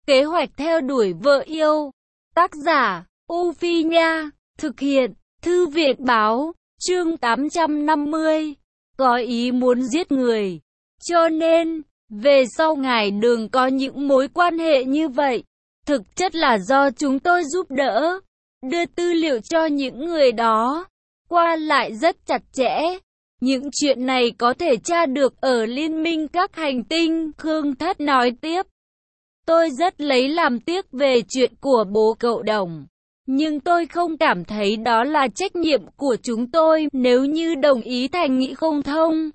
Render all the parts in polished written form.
Kế hoạch theo đuổi vợ yêu. Tác giả, U Phi Nha. Thực hiện, Thư viện Báo. Chương 850. Có ý muốn giết người. Cho nên, về sau ngài đừng có những mối quan hệ như vậy. Thực chất là do chúng tôi giúp đỡ. Đưa tư liệu cho những người đó. Qua lại rất chặt chẽ. Những chuyện này có thể tra được ở Liên minh các hành tinh, Khương Thất nói tiếp. Tôi rất lấy làm tiếc về chuyện của bố cậu Đồng. Nhưng tôi không cảm thấy đó là trách nhiệm của chúng tôi nếu như đồng ý thành nghị không thông.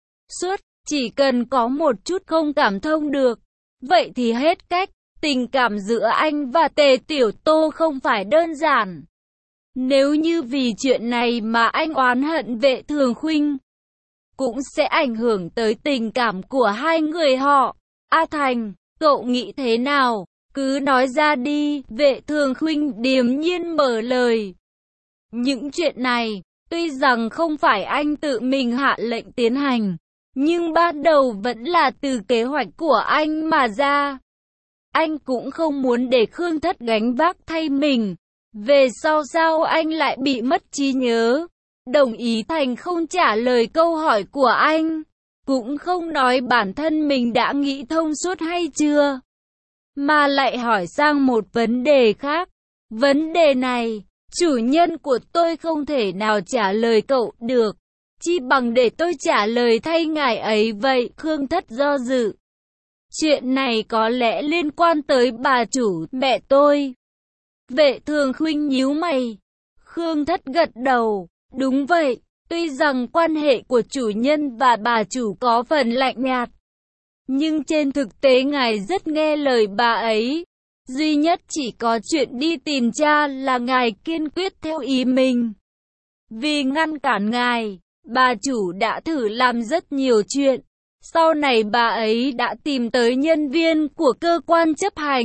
Chỉ cần có một chút không cảm thông được. Vậy thì hết cách, tình cảm giữa anh và Tề Tiểu Tô không phải đơn giản. Nếu như vì chuyện này mà anh oán hận Vệ Thường Khuynh, cũng sẽ ảnh hưởng tới tình cảm của hai người họ. A Thành, cậu nghĩ thế nào? Cứ nói ra đi, Vệ Thường Khuynh điềm nhiên mở lời. Những chuyện này, tuy rằng không phải anh tự mình hạ lệnh tiến hành, nhưng ban đầu vẫn là từ kế hoạch của anh mà ra. Anh cũng không muốn để Khương Thất gánh vác thay mình. Về sau sao anh lại bị mất trí nhớ? Đồng ý Thành không trả lời câu hỏi của anh, cũng không nói bản thân mình đã nghĩ thông suốt hay chưa, mà lại hỏi sang một vấn đề khác. Vấn đề này, chủ nhân của tôi không thể nào trả lời cậu được, chi bằng để tôi trả lời thay ngài ấy vậy. Khương Thất do dự. Chuyện này có lẽ liên quan tới bà chủ, mẹ tôi. Vệ Thường Khuynh nhíu mày. Khương Thất gật đầu. Đúng vậy, tuy rằng quan hệ của chủ nhân và bà chủ có phần lạnh nhạt, nhưng trên thực tế ngài rất nghe lời bà ấy. Duy nhất chỉ có chuyện đi tìm cha là ngài kiên quyết theo ý mình. Vì ngăn cản ngài, bà chủ đã thử làm rất nhiều chuyện. Sau này bà ấy đã tìm tới nhân viên của cơ quan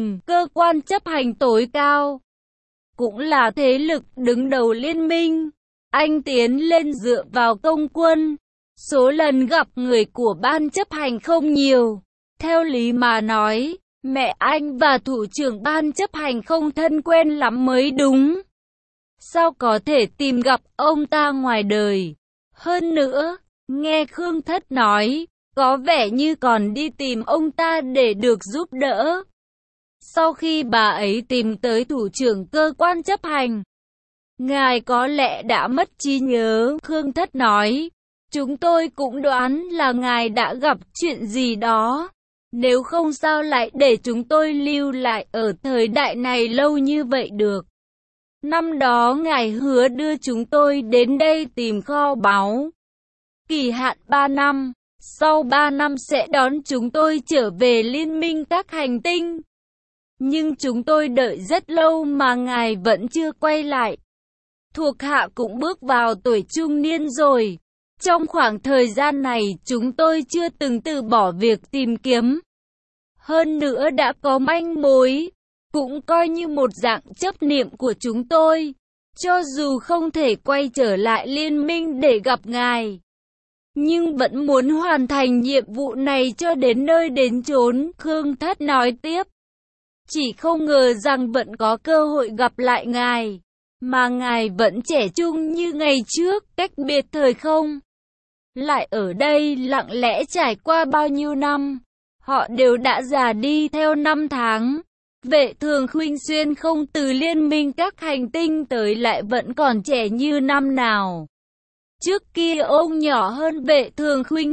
chấp hành tối cao, cũng là thế lực đứng đầu liên minh. Anh tiến lên dựa vào công quân. Số lần gặp người của ban chấp hành không nhiều. Theo lý mà nói, mẹ anh và thủ trưởng ban chấp hành không thân quen lắm mới đúng. Sao có thể tìm gặp ông ta ngoài đời? Hơn nữa, nghe Khương Thất nói, có vẻ như còn đi tìm ông ta để được giúp đỡ. Sau khi bà ấy tìm tới thủ trưởng cơ quan chấp hành, ngài có lẽ đã mất trí nhớ. Khương Thất nói, chúng tôi cũng đoán là ngài đã gặp chuyện gì đó. Nếu không sao lại để chúng tôi lưu lại ở thời đại này lâu như vậy được. Năm đó ngài hứa đưa chúng tôi đến đây tìm kho báu. Kỳ hạn 3 năm, sau 3 năm sẽ đón chúng tôi trở về liên minh các hành tinh. Nhưng chúng tôi đợi rất lâu mà ngài vẫn chưa quay lại. Thuộc hạ cũng bước vào tuổi trung niên rồi. Trong khoảng thời gian này chúng tôi chưa từng từ bỏ việc tìm kiếm. Hơn nữa đã có manh mối, cũng coi như một dạng chấp niệm của chúng tôi. Cho dù không thể quay trở lại liên minh để gặp ngài, nhưng vẫn muốn hoàn thành nhiệm vụ này cho đến nơi đến chốn. Khương Thất nói tiếp. Chỉ không ngờ rằng vẫn có cơ hội gặp lại ngài, mà ngài vẫn trẻ trung như ngày trước, cách biệt thời không. Lại ở đây lặng lẽ trải qua bao nhiêu năm, họ đều đã già đi theo năm tháng. Vệ Thường Khuynh xuyên không từ liên minh các hành tinh tới lại vẫn còn trẻ như năm nào. Trước kia ông nhỏ hơn Vệ Thường Khuynh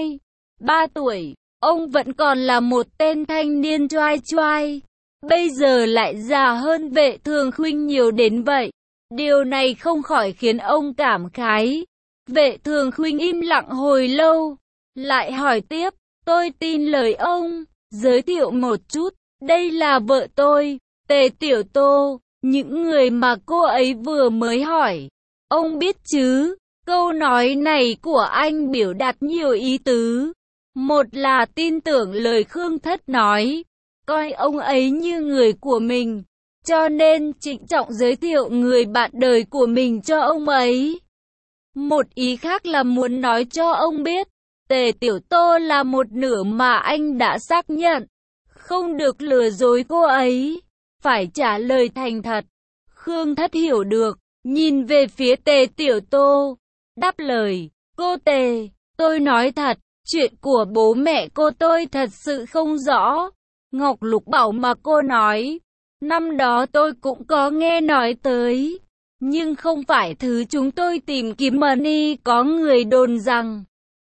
2-3 tuổi, ông vẫn còn là một tên thanh niên choai choai. Bây giờ lại già hơn Vệ Thường Khuynh nhiều đến vậy. Điều này không khỏi khiến ông cảm khái. Vệ Thường Khuynh im lặng hồi lâu, lại hỏi tiếp. Tôi tin lời ông, giới thiệu một chút. Đây là vợ tôi, Tề Tiểu Tô, những người mà cô ấy vừa mới hỏi. Ông biết chứ, câu nói này của anh biểu đạt nhiều ý tứ. Một là tin tưởng lời Khương Thất nói, coi ông ấy như người của mình, cho nên trịnh trọng giới thiệu người bạn đời của mình cho ông ấy. Một ý khác là muốn nói cho ông biết, Tề Tiểu Tô là một nửa mà anh đã xác nhận. không được lừa dối cô ấy, phải trả lời thành thật. Khương Thất hiểu được, nhìn về phía Tề Tiểu Tô, đáp lời, cô Tề, tôi nói thật, chuyện của bố mẹ cô tôi thật sự không rõ. Ngọc Lục bảo mà cô nói, năm đó tôi cũng có nghe nói tới, nhưng không phải thứ chúng tôi tìm kiếm money. Có người đồn rằng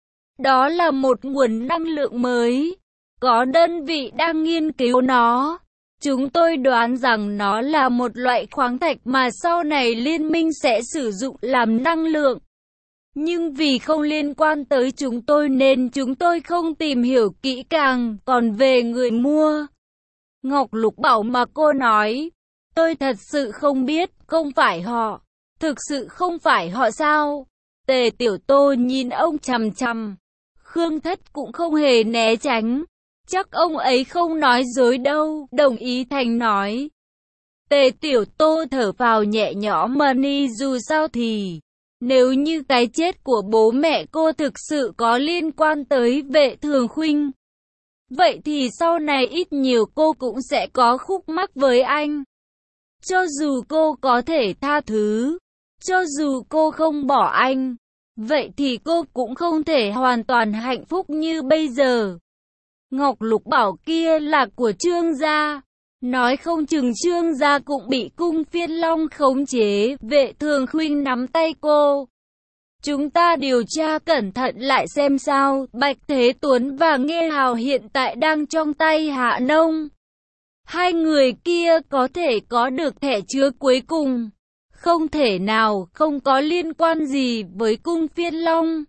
đó là một nguồn năng lượng mới, có đơn vị đang nghiên cứu nó. Chúng tôi đoán rằng nó là một loại khoáng thạch mà sau này liên minh sẽ sử dụng làm năng lượng. Nhưng vì không liên quan tới chúng tôi nên chúng tôi không tìm hiểu kỹ càng. Còn về người mua, Ngọc Lục bảo mà cô nói, tôi thật sự không biết, không phải họ. Thực sự không phải họ sao? Tề Tiểu Tô nhìn ông chằm chằm. Khương Thất cũng không hề né tránh. Chắc ông ấy không nói dối đâu, đồng ý Thành nói. Tề Tiểu Tô thở phào nhẹ nhõm, money dù sao thì nếu như cái chết của bố mẹ cô thực sự có liên quan tới Vệ Thường Khuynh, vậy thì sau này ít nhiều cô cũng sẽ có khúc mắc với anh. Cho dù cô có thể tha thứ, cho dù cô không bỏ anh, vậy thì cô cũng không thể hoàn toàn hạnh phúc như bây giờ. Ngọc Lục bảo kia là của Trương gia, nói không chừng Trương gia cũng bị Cung Phiên Long khống chế. Vệ Thường Khuynh nắm tay cô. Chúng ta điều tra cẩn thận lại xem sao. Bạch Thế Tuấn và Nghê Hào hiện tại đang trong tay Hạ Nông. Hai người kia có thể có được thẻ chứa cuối cùng, không thể nào không có liên quan gì với Cung Phiên Long.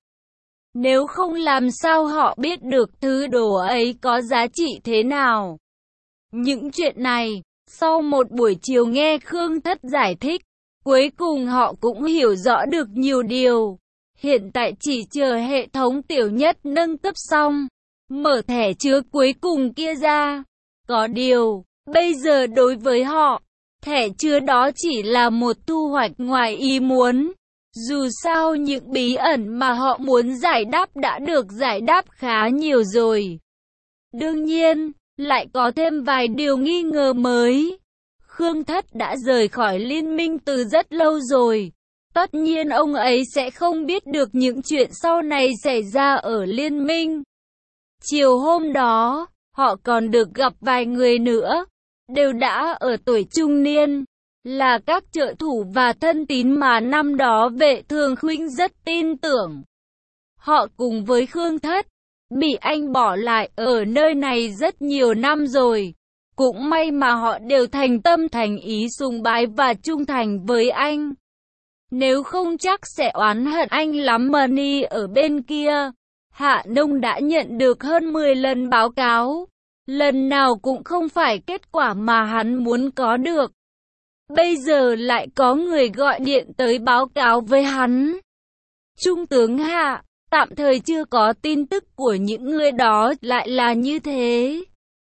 Nếu không làm sao họ biết được thứ đồ ấy có giá trị thế nào. Những chuyện này, sau một buổi chiều nghe Khương Thất giải thích, cuối cùng họ cũng hiểu rõ được nhiều điều. Hiện tại chỉ chờ hệ thống tiểu nhất nâng cấp xong, mở thẻ chứa cuối cùng kia ra. Có điều, bây giờ đối với họ, thẻ chứa đó chỉ là một thu hoạch ngoài ý muốn. Dù sao những bí ẩn mà họ muốn giải đáp đã được giải đáp khá nhiều rồi. Đương nhiên, lại có thêm vài điều nghi ngờ mới. Khương Thất đã rời khỏi liên minh từ rất lâu rồi. Tất nhiên ông ấy sẽ không biết được những chuyện sau này xảy ra ở liên minh. Chiều hôm đó, họ còn được gặp vài người nữa, đều đã ở tuổi trung niên, là các trợ thủ và thân tín mà năm đó Vệ Thường Khuynh rất tin tưởng. Họ cùng với Khương Thất, bị anh bỏ lại ở nơi này rất nhiều năm rồi. Cũng may mà họ đều thành tâm thành ý sùng bái và trung thành với anh. Nếu không chắc sẽ oán hận anh lắm. Money ở bên kia, Hạ Nông đã nhận được hơn 10 lần báo cáo. Lần nào cũng không phải kết quả mà hắn muốn có được. Bây giờ lại có người gọi điện tới báo cáo với hắn. Trung tướng Hạ, tạm thời chưa có tin tức của những người đó. Lại là như thế.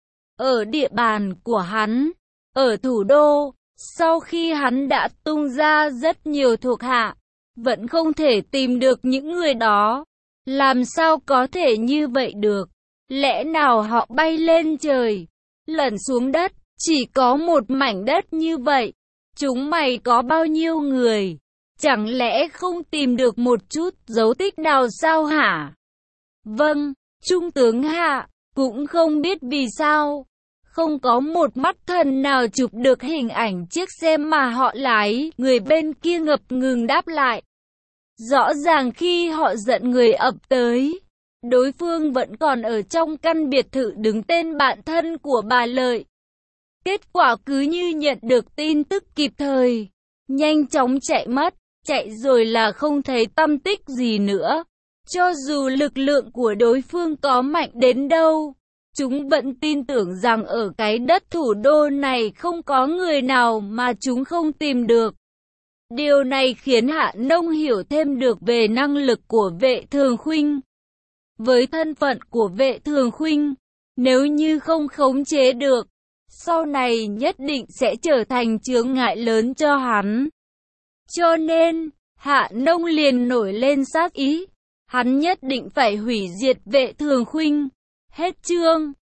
Ở địa bàn của hắn, ở thủ đô, sau khi hắn đã tung ra rất nhiều thuộc hạ, vẫn không thể tìm được những người đó. Làm sao có thể như vậy được? Lẽ nào họ bay lên trời, lẩn xuống đất, chỉ có một mảnh đất như vậy? Chúng mày có bao nhiêu người? Chẳng lẽ không tìm được một chút dấu tích nào sao hả? Vâng, Trung tướng Hạ, cũng không biết vì sao. Không có một mắt thần nào chụp được hình ảnh chiếc xe mà họ lái. Người bên kia ngập ngừng đáp lại. Rõ ràng khi họ dẫn người ập tới, đối phương vẫn còn ở trong căn biệt thự đứng tên bạn thân của bà Lợi. Kết quả cứ như nhận được tin tức kịp thời, nhanh chóng chạy mất, chạy rồi là không thấy tăm tích gì nữa. Cho dù lực lượng của đối phương có mạnh đến đâu, chúng vẫn tin tưởng rằng ở cái đất thủ đô này không có người nào mà chúng không tìm được. Điều này khiến Hạ Nông hiểu thêm được về năng lực của Vệ Thường Khuynh. Với thân phận của Vệ Thường Khuynh, nếu như không khống chế được, sau này nhất định sẽ trở thành chướng ngại lớn cho hắn. Cho nên, Hạ Nông liền nổi lên sát ý. Hắn nhất định phải hủy diệt Vệ Thường Khuynh. Hết chương.